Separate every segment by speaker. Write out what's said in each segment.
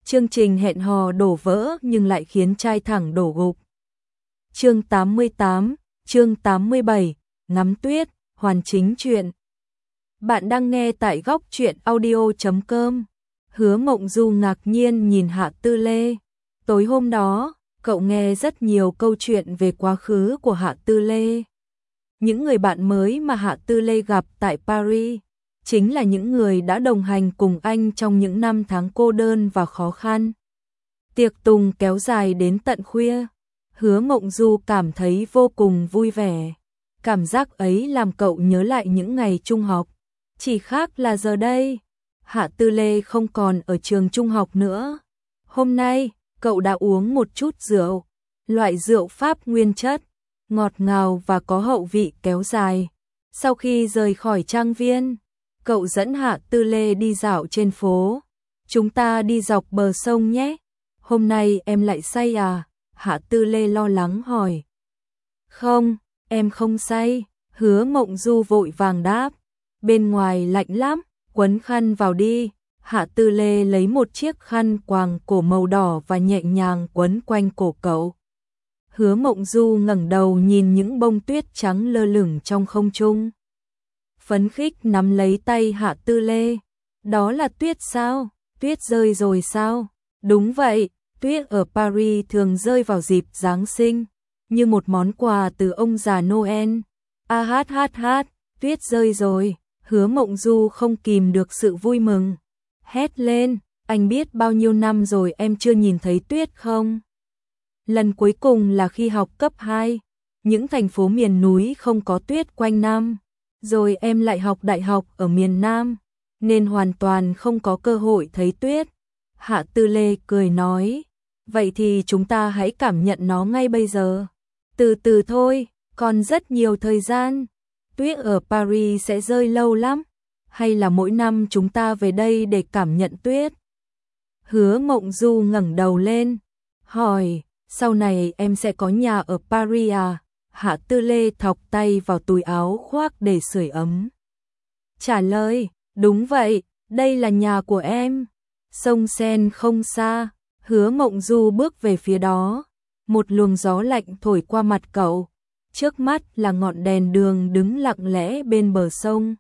Speaker 1: Chương trình hẹn hò đổ vỡ nhưng lại khiến trai thẳng đổ gục. Chương 88, chương 87, ngắm tuyết, hoàn chính truyện. Bạn đang nghe tại góc truyện audio.com. Hứa Mộng Du ngạc nhiên nhìn Hạ Tư Lê. Tối hôm đó, cậu nghe rất nhiều câu chuyện về quá khứ của Hạ Tư Lê. Những người bạn mới mà Hạ Tư Lê gặp tại Paris chính là những người đã đồng hành cùng anh trong những năm tháng cô đơn và khó khăn. Tiệc tùng kéo dài đến tận khuya. Hứa Mộng Du cảm thấy vô cùng vui vẻ. Cảm giác ấy làm cậu nhớ lại những ngày trung học. Chỉ khác là giờ đây, Hạ Tư Lê không còn ở trường trung học nữa. Hôm nay, cậu đã uống một chút rượu, loại rượu Pháp nguyên chất, ngọt ngào và có hậu vị kéo dài. Sau khi rời khỏi trang viên, cậu dẫn Hạ Tư Lê đi dạo trên phố. Chúng ta đi dọc bờ sông nhé. Hôm nay em lại say à? Hạ Tư Lê lo lắng hỏi. Không, em không say. Hứa Mộng Du vội vàng đáp. Bên ngoài lạnh lắm, quấn khăn vào đi. Hạ Tư Lê lấy một chiếc khăn quàng cổ màu đỏ và nhẹ nhàng quấn quanh cổ cậu. Hứa Mộng Du ngẩng đầu nhìn những bông tuyết trắng lơ lửng trong không trung. Phấn khích nắm lấy tay Hạ Tư Lê. Đó là tuyết sao? Tuyết rơi rồi sao? Đúng vậy, tuyết ở Paris thường rơi vào dịp Giáng sinh, như một món quà từ ông già Noel. A hát hát hát, tuyết rơi rồi. Hứa Mộng Du không kìm được sự vui mừng. Hét lên, anh biết bao nhiêu năm rồi em chưa nhìn thấy tuyết không? Lần cuối cùng là khi học cấp 2, những thành phố miền núi không có tuyết quanh năm. Rồi em lại học đại học ở miền Nam, nên hoàn toàn không có cơ hội thấy tuyết. Hạ Tư Lê cười nói, vậy thì chúng ta hãy cảm nhận nó ngay bây giờ. Từ từ thôi, còn rất nhiều thời gian. Tuyết ở Paris sẽ rơi lâu lắm. Hay là mỗi năm chúng ta về đây để cảm nhận tuyết? Hứa Mộng Du ngẩng đầu lên, hỏi, sau này em sẽ có nhà ở Paris à? Hạ Tư Lê thọc tay vào túi áo khoác để sưởi ấm. Trả lời, đúng vậy, đây là nhà của em. Sông Sen không xa. Hứa Mộng Du bước về phía đó. Một luồng gió lạnh thổi qua mặt cậu. Trước mắt là ngọn đèn đường đứng lặng lẽ bên bờ sông,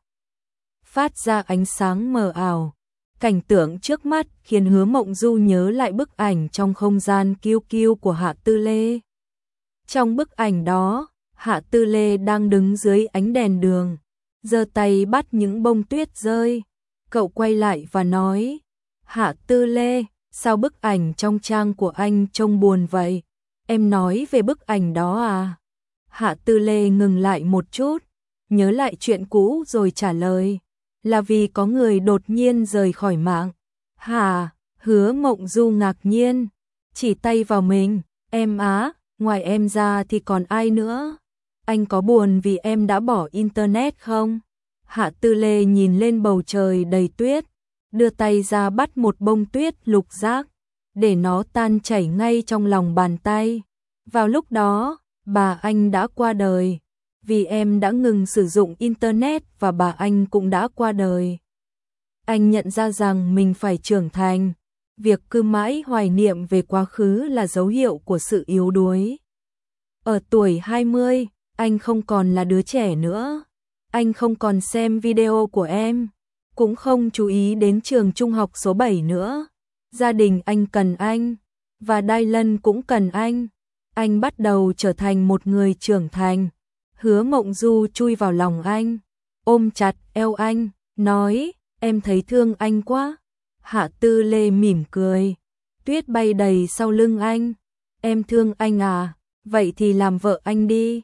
Speaker 1: phát ra ánh sáng mờ ảo. Cảnh tượng trước mắt khiến Hứa Mộng Du nhớ lại bức ảnh trong không gian kiêu kiêu của Hạ Tư Lê. Trong bức ảnh đó, Hạ Tư Lê đang đứng dưới ánh đèn đường, giơ tay bắt những bông tuyết rơi. Cậu quay lại và nói, Hạ Tư Lê, sao bức ảnh trong trang của anh trông buồn vậy? Em nói về bức ảnh đó à? Hạ Tư Lê ngừng lại một chút, nhớ lại chuyện cũ rồi trả lời, là vì có người đột nhiên rời khỏi mạng. Hả? Hứa Mộng Du ngạc nhiên, chỉ tay vào mình, em á, ngoài em ra thì còn ai nữa? Anh có buồn vì em đã bỏ internet không? Hạ Tư Lê nhìn lên bầu trời đầy tuyết, đưa tay ra bắt một bông tuyết lục giác, để nó tan chảy ngay trong lòng bàn tay. Vào lúc đó, bà anh đã qua đời, vì em đã ngừng sử dụng internet và bà anh cũng đã qua đời. Anh nhận ra rằng mình phải trưởng thành. Việc cứ mãi hoài niệm về quá khứ là dấu hiệu của sự yếu đuối. Ở tuổi 20, anh không còn là đứa trẻ nữa. Anh không còn xem video của em, cũng không chú ý đến trường trung học số 7 nữa. Gia đình anh cần anh, và Dylan cũng cần anh. Anh bắt đầu trở thành một người trưởng thành. Hứa Mộng Du chui vào lòng anh, ôm chặt eo anh, nói, em thấy thương anh quá. Hạ Tư Lê mỉm cười, tuyết bay đầy sau lưng anh. Em thương anh à? Vậy thì làm vợ anh đi.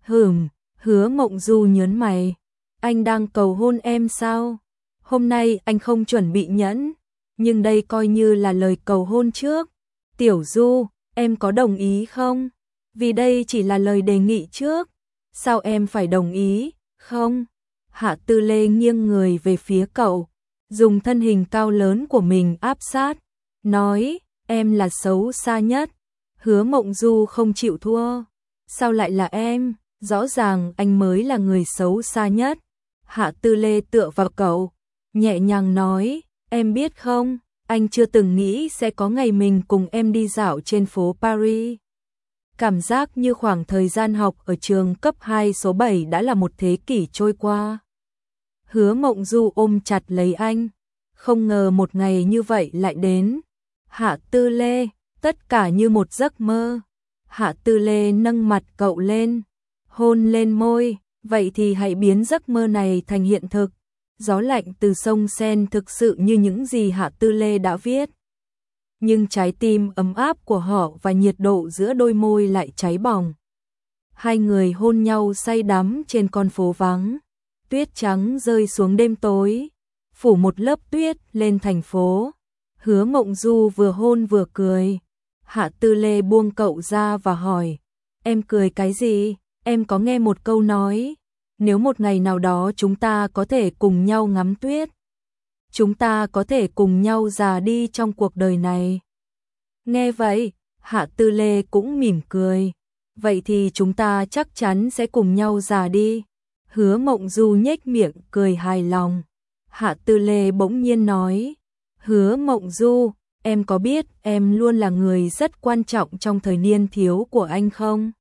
Speaker 1: Hứa Mộng Du nhớn mày. Anh đang cầu hôn em sao? Hôm nay anh không chuẩn bị nhẫn, nhưng đây coi như là lời cầu hôn trước. Tiểu Du, em có đồng ý không? Vì đây chỉ là lời đề nghị trước. Sao em phải đồng ý, không? Hạ Tư Lê nghiêng người về phía cậu, dùng thân hình cao lớn của mình áp sát, nói, em là xấu xa nhất. Hứa Mộng Du không chịu thua. Sao lại là em? Rõ ràng anh mới là người xấu xa nhất. Hạ Tư Lê tựa vào cậu, nhẹ nhàng nói, em biết không, anh chưa từng nghĩ sẽ có ngày mình cùng em đi dạo trên phố Paris. Cảm giác như khoảng thời gian học ở trường cấp 2 số 7 đã là một thế kỷ trôi qua. Hứa Mộng Du ôm chặt lấy anh, không ngờ một ngày như vậy lại đến. Hạ Tư Lê, tất cả như một giấc mơ. Hạ Tư Lê nâng mặt cậu lên, hôn lên môi, vậy thì hãy biến giấc mơ này thành hiện thực. Gió lạnh từ sông Sen thực sự như những gì Hạ Tư Lê đã viết. Nhưng trái tim ấm áp của họ và nhiệt độ giữa đôi môi lại cháy bỏng. Hai người hôn nhau say đắm trên con phố vắng. Tuyết trắng rơi xuống đêm tối, phủ một lớp tuyết lên thành phố. Hứa Mộng Du vừa hôn vừa cười. Hạ Tư Lê buông cậu ra và hỏi, em cười cái gì? Em có nghe một câu nói, nếu một ngày nào đó chúng ta có thể cùng nhau ngắm tuyết, chúng ta có thể cùng nhau già đi trong cuộc đời này. Nghe vậy, Hạ Tư Lê cũng mỉm cười. Vậy thì chúng ta chắc chắn sẽ cùng nhau già đi. Hứa Mộng Du nhếch miệng cười hài lòng. Hạ Tư Lê bỗng nhiên nói, Hứa Mộng Du, em có biết em luôn là người rất quan trọng trong thời niên thiếu của anh không?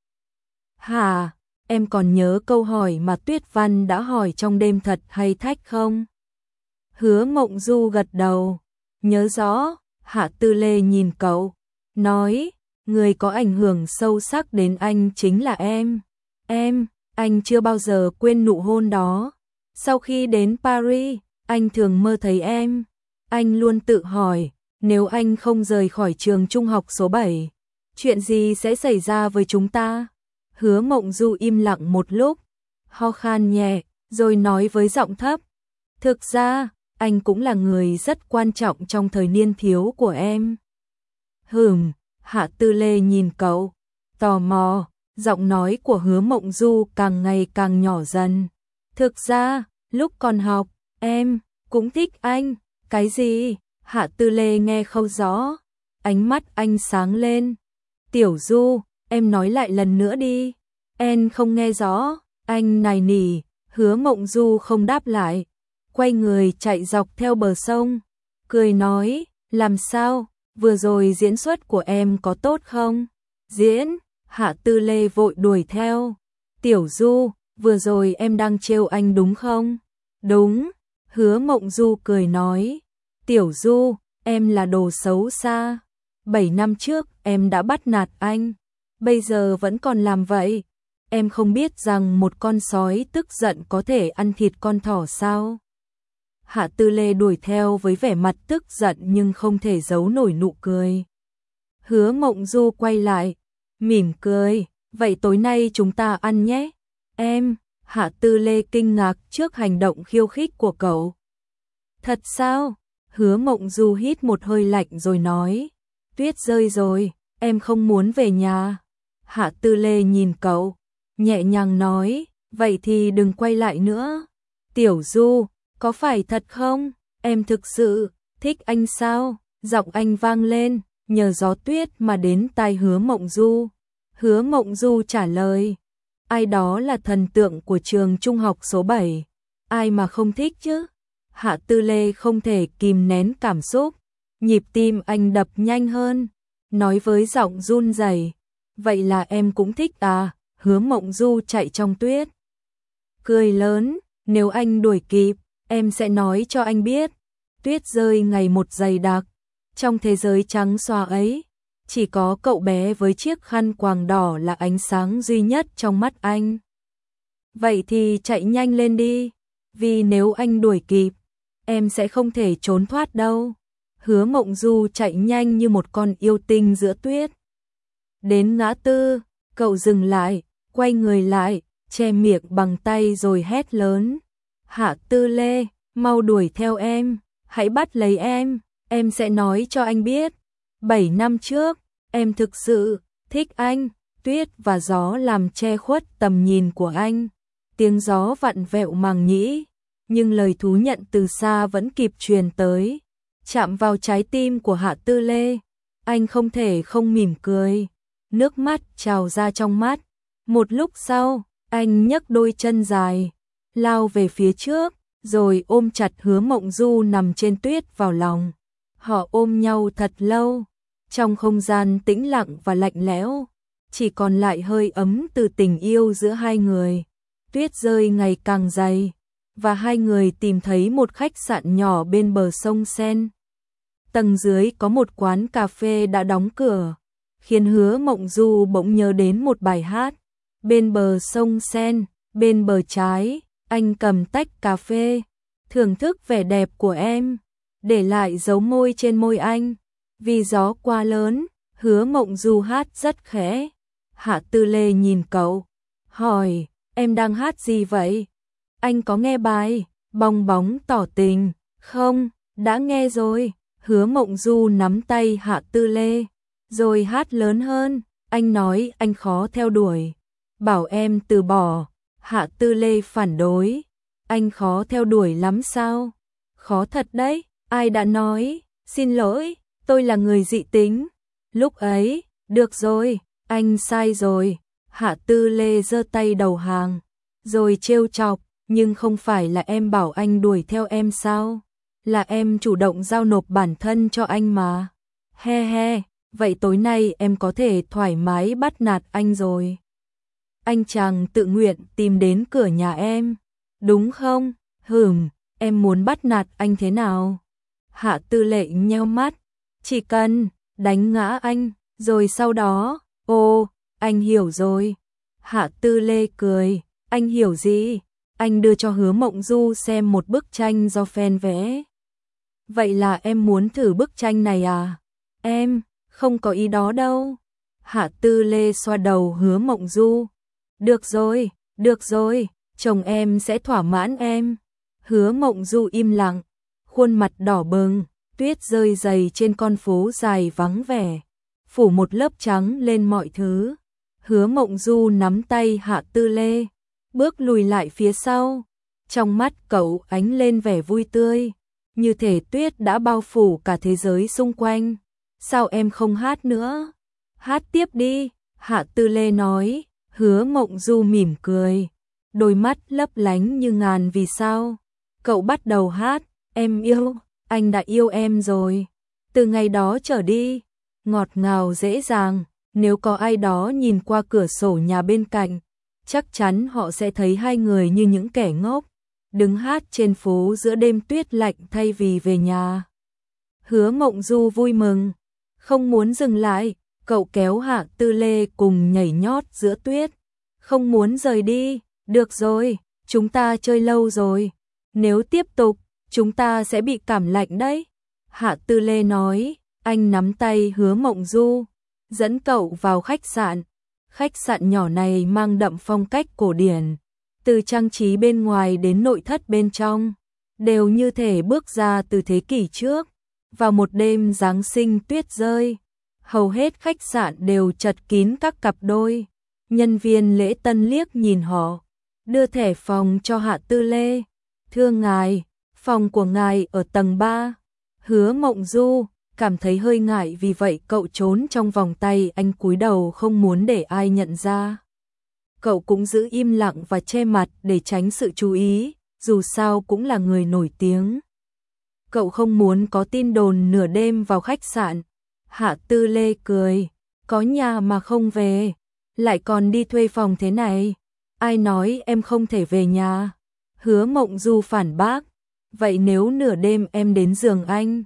Speaker 1: Hả, em còn nhớ câu hỏi mà Tuyết Văn đã hỏi trong đêm thật hay thách không? Hứa Mộng Du gật đầu, nhớ rõ. Hạ Tư Lê nhìn cậu, nói, người có ảnh hưởng sâu sắc đến anh chính là em. Anh chưa bao giờ quên nụ hôn đó. Sau khi đến Paris, anh thường mơ thấy em. Anh luôn tự hỏi, nếu anh không rời khỏi trường trung học số 7, chuyện gì sẽ xảy ra với chúng ta? Hứa Mộng Du im lặng một lúc, ho khan nhẹ, rồi nói với giọng thấp, thực ra, anh cũng là người rất quan trọng trong thời niên thiếu của em. Hạ Tư Lê nhìn cậu, tò mò, giọng nói của Hứa Mộng Du càng ngày càng nhỏ dần. Thực ra, lúc còn học, em cũng thích anh. Cái gì? Hạ Tư Lê nghe không rõ, ánh mắt anh sáng lên. Tiểu Du, em nói lại lần nữa đi. Em không nghe rõ, anh nài nỉ. Hứa Mộng Du không đáp lại, quay người chạy dọc theo bờ sông, cười nói, làm sao, vừa rồi diễn xuất của em có tốt không? Diễn, Hạ Tư Lê vội đuổi theo. Tiểu Du, vừa rồi em đang trêu anh đúng không? Đúng, Hứa Mộng Du cười nói. Tiểu Du, em là đồ xấu xa. 7 năm trước em đã bắt nạt anh, bây giờ vẫn còn làm vậy. Em không biết rằng một con sói tức giận có thể ăn thịt con thỏ sao? Hạ Tư Lê đuổi theo với vẻ mặt tức giận nhưng không thể giấu nổi nụ cười. Hứa Mộng Du quay lại, mỉm cười, vậy tối nay chúng ta ăn nhé. Em, Hạ Tư Lê kinh ngạc trước hành động khiêu khích của cậu. Thật sao? Hứa Mộng Du hít một hơi lạnh rồi nói, tuyết rơi rồi, em không muốn về nhà. Hạ Tư Lê nhìn cậu, nhẹ nhàng nói, vậy thì đừng quay lại nữa. Tiểu Du, có phải thật không? Em thực sự thích anh sao? Giọng anh vang lên, nhờ gió tuyết mà đến tai Hứa Mộng Du. Hứa Mộng Du trả lời, ai đó là thần tượng của trường trung học số 7, ai mà không thích chứ? Hạ Tư Lê không thể kìm nén cảm xúc, nhịp tim anh đập nhanh hơn, nói với giọng run rẩy, vậy là em cũng thích à? Hứa Mộng Du chạy trong tuyết, cười lớn, nếu anh đuổi kịp, em sẽ nói cho anh biết. Tuyết rơi ngày một dày đặc, trong thế giới trắng xóa ấy, chỉ có cậu bé với chiếc khăn quàng đỏ là ánh sáng duy nhất trong mắt anh. Vậy thì chạy nhanh lên đi, vì nếu anh đuổi kịp, em sẽ không thể trốn thoát đâu. Hứa Mộng Du chạy nhanh như một con yêu tinh giữa tuyết. Đến ngã tư, cậu dừng lại, quay người lại, che miệng bằng tay rồi hét lớn. Hạ Tư Lê, mau đuổi theo em, hãy bắt lấy em sẽ nói cho anh biết. 7 năm trước, em thực sự thích anh. Tuyết và gió làm che khuất tầm nhìn của anh. Tiếng gió vặn vẹo màng nhĩ, nhưng lời thú nhận từ xa vẫn kịp truyền tới, chạm vào trái tim của Hạ Tư Lê. Anh không thể không mỉm cười, nước mắt trào ra trong mắt. Một lúc sau, anh nhấc đôi chân dài, lao về phía trước, rồi ôm chặt Hứa Mộng Du nằm trên tuyết vào lòng. Họ ôm nhau thật lâu, trong không gian tĩnh lặng và lạnh lẽo, chỉ còn lại hơi ấm từ tình yêu giữa hai người. Tuyết rơi ngày càng dày, và hai người tìm thấy một khách sạn nhỏ bên bờ sông Sen. Tầng dưới có một quán cà phê đã đóng cửa, khiến Hứa Mộng Du bỗng nhớ đến một bài hát. Bên bờ sông Sen, bên bờ trái, anh cầm tách cà phê, thưởng thức vẻ đẹp của em, để lại dấu môi trên môi anh. Vì gió quá lớn, Hứa Mộng Du hát rất khẽ. Hạ Tư Lê nhìn cậu, hỏi, em đang hát gì vậy? Anh có nghe bài Bong bóng tỏ tình không? Đã nghe rồi. Hứa Mộng Du nắm tay Hạ Tư Lê, rồi hát lớn hơn. Anh nói anh khó theo đuổi, bảo em từ bỏ. Hạ Tư Lê phản đối, anh khó theo đuổi lắm sao? Khó thật đấy, ai đã nói? Xin lỗi, tôi là người dị tính. Lúc ấy, được rồi, anh sai rồi. Hạ Tư Lê giơ tay đầu hàng, rồi trêu chọc, nhưng không phải là em bảo anh đuổi theo em sao? Là em chủ động giao nộp bản thân cho anh mà. He he, vậy tối nay em có thể thoải mái bắt nạt anh rồi. Anh chàng tự nguyện tìm đến cửa nhà em, đúng không? Em muốn bắt nạt anh thế nào? Hạ Tư Lệ nheo mắt, chỉ cần đánh ngã anh, rồi sau đó, anh hiểu rồi. Hạ Tư Lê cười, anh hiểu gì? Anh đưa cho Hứa Mộng Du xem một bức tranh do fan vẽ. Vậy là em muốn thử bức tranh này à? Em không có ý đó đâu. Hạ Tư Lê xoa đầu Hứa Mộng Du. Được rồi, chồng em sẽ thỏa mãn em. Hứa Mộng Du im lặng, khuôn mặt đỏ bừng, tuyết rơi dày trên con phố dài vắng vẻ, phủ một lớp trắng lên mọi thứ. Hứa Mộng Du nắm tay Hạ Tư Lê, bước lùi lại phía sau. Trong mắt cậu ánh lên vẻ vui tươi, như thể tuyết đã bao phủ cả thế giới xung quanh. Sao em không hát nữa? Hát tiếp đi, Hạ Tư Lê nói. Hứa Mộng Du mỉm cười, đôi mắt lấp lánh như ngàn vì sao. Cậu bắt đầu hát, em yêu, anh đã yêu em rồi. Từ ngày đó trở đi, ngọt ngào dễ dàng, nếu có ai đó nhìn qua cửa sổ nhà bên cạnh, chắc chắn họ sẽ thấy hai người như những kẻ ngốc, đứng hát trên phố giữa đêm tuyết lạnh thay vì về nhà. Hứa Mộng Du vui mừng, không muốn dừng lại, cậu kéo Hạ Tư Lê cùng nhảy nhót giữa tuyết. Không muốn rời đi, được rồi, chúng ta chơi lâu rồi. Nếu tiếp tục, chúng ta sẽ bị cảm lạnh đấy. Hạ Tư Lê nói, anh nắm tay Hứa Mộng Du, dẫn cậu vào khách sạn. Khách sạn nhỏ này mang đậm phong cách cổ điển, từ trang trí bên ngoài đến nội thất bên trong, đều như thể bước ra từ thế kỷ trước. Vào một đêm Giáng sinh tuyết rơi, hầu hết khách sạn đều chật kín các cặp đôi. Nhân viên lễ tân liếc nhìn họ, đưa thẻ phòng cho Hạ Tư Lê. Thưa ngài, phòng của ngài ở tầng 3. Hứa Mộng Du cảm thấy hơi ngại, vì vậy cậu trốn trong vòng tay anh, cúi đầu không muốn để ai nhận ra. Cậu cũng giữ im lặng và che mặt để tránh sự chú ý, dù sao cũng là người nổi tiếng. Cậu không muốn có tin đồn nửa đêm vào khách sạn. Hạ Tư Lê cười, có nhà mà không về, lại còn đi thuê phòng thế này. Ai nói em không thể về nhà? Hứa Mộng Du phản bác, vậy nếu nửa đêm em đến giường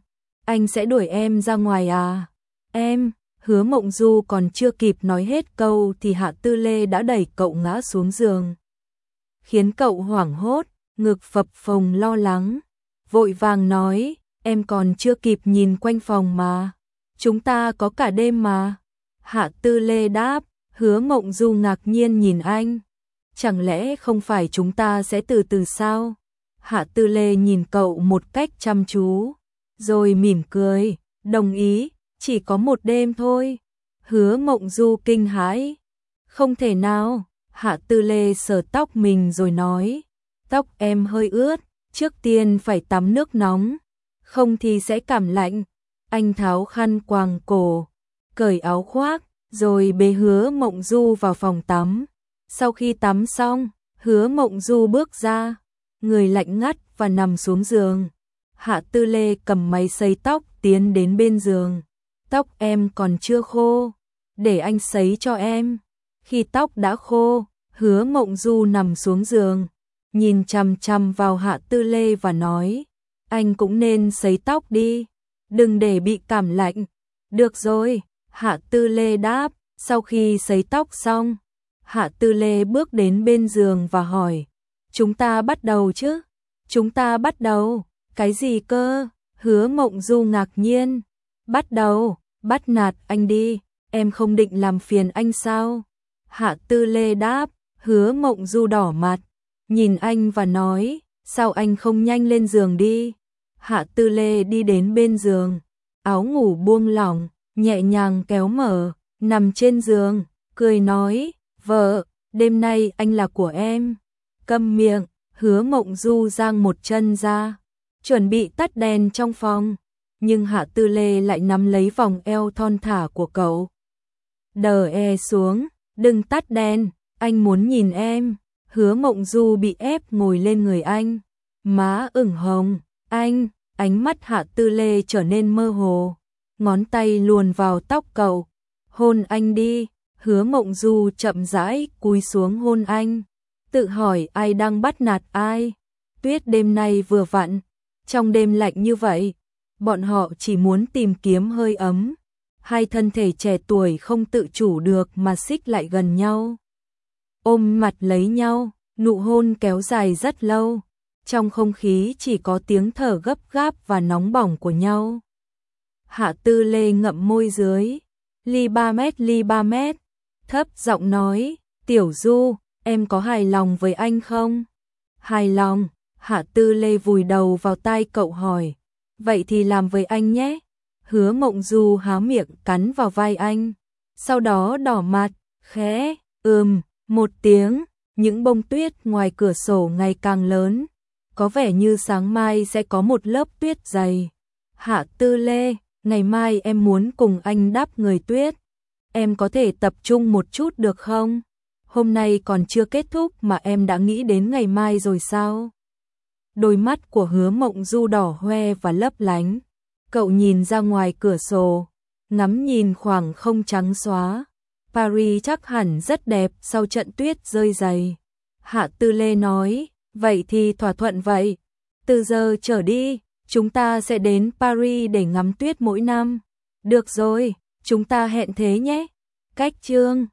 Speaker 1: anh sẽ đuổi em ra ngoài à? Em, Hứa Mộng Du còn chưa kịp nói hết câu thì Hạ Tư Lê đã đẩy cậu ngã xuống giường, khiến cậu hoảng hốt, ngực phập phồng lo lắng, vội vàng nói, em còn chưa kịp nhìn quanh phòng mà, chúng ta có cả đêm mà. Hạ Tư Lê đáp. Hứa Mộng Du ngạc nhiên nhìn anh, chẳng lẽ không phải chúng ta sẽ từ từ sao? Hạ Tư Lê nhìn cậu một cách chăm chú, rồi mỉm cười, đồng ý, chỉ có một đêm thôi. Hứa Mộng Du kinh hãi, không thể nào. Hạ Tư Lê sờ tóc mình rồi nói, tóc em hơi ướt, trước tiên phải tắm nước nóng, không thì sẽ cảm lạnh. Anh tháo khăn quàng cổ, cởi áo khoác, rồi bế Hứa Mộng Du vào phòng tắm. Sau khi tắm xong, Hứa Mộng Du bước ra, người lạnh ngắt và nằm xuống giường. Hạ Tư Lê cầm máy sấy tóc tiến đến bên giường. Tóc em còn chưa khô, để anh sấy cho em. Khi tóc đã khô, Hứa Mộng Du nằm xuống giường, nhìn chằm chằm vào Hạ Tư Lê và nói, anh cũng nên sấy tóc đi, đừng để bị cảm lạnh. Được rồi, Hạ Tư Lê đáp. Sau khi sấy tóc xong, Hạ Tư Lê bước đến bên giường và hỏi, chúng ta bắt đầu chứ? Chúng ta bắt đầu? Cái gì cơ? Hứa Mộng Du ngạc nhiên. Bắt đầu, bắt nạt anh đi, em không định làm phiền anh sao? Hạ Tư Lê đáp. Hứa Mộng Du đỏ mặt, nhìn anh và nói, sao anh không nhanh lên giường đi? Hạ Tư Lê đi đến bên giường, áo ngủ buông lỏng, nhẹ nhàng kéo mở, nằm trên giường, cười nói, vợ, đêm nay anh là của em. Câm miệng. Hứa Mộng Du giang một chân ra, chuẩn bị tắt đèn trong phòng, nhưng Hạ Tư Lê lại nắm lấy vòng eo thon thả của cậu. Đè xuống, đừng tắt đèn, anh muốn nhìn em. Hứa Mộng Du bị ép ngồi lên người anh, má ửng hồng. Anh, ánh mắt Hạ Tư Lê trở nên mơ hồ, ngón tay luồn vào tóc cậu. Hôn anh đi. Hứa Mộng Du chậm rãi cúi xuống hôn anh, tự hỏi ai đang bắt nạt ai. Tuyết đêm nay vừa vặn, trong đêm lạnh như vậy, bọn họ chỉ muốn tìm kiếm hơi ấm. Hai thân thể trẻ tuổi không tự chủ được mà xích lại gần nhau, ôm mặt lấy nhau, nụ hôn kéo dài rất lâu. Trong không khí chỉ có tiếng thở gấp gáp và nóng bỏng của nhau. Hạ Tư Lê ngậm môi dưới, ly 3 mét, thấp giọng nói, Tiểu Du, em có hài lòng với anh không? Hài lòng. Hạ Tư Lê vùi đầu vào tai cậu hỏi, vậy thì làm với anh nhé. Hứa Mộng Du há miệng cắn vào vai anh, sau đó đỏ mặt, khẽ, một tiếng. Những bông tuyết ngoài cửa sổ ngày càng lớn, có vẻ như sáng mai sẽ có một lớp tuyết dày. Hạ Tư Lê, ngày mai em muốn cùng anh đắp người tuyết. Em có thể tập trung một chút được không? Hôm nay còn chưa kết thúc mà em đã nghĩ đến ngày mai rồi sao? Đôi mắt của Hứa Mộng Du đỏ hoe và lấp lánh. Cậu nhìn ra ngoài cửa sổ, ngắm nhìn khoảng không trắng xóa. Paris chắc hẳn rất đẹp sau trận tuyết rơi dày. Hạ Tư Lê nói, vậy thì thỏa thuận vậy. Từ giờ trở đi, chúng ta sẽ đến Paris để ngắm tuyết mỗi năm. Được rồi, chúng ta hẹn thế nhé. Cách chương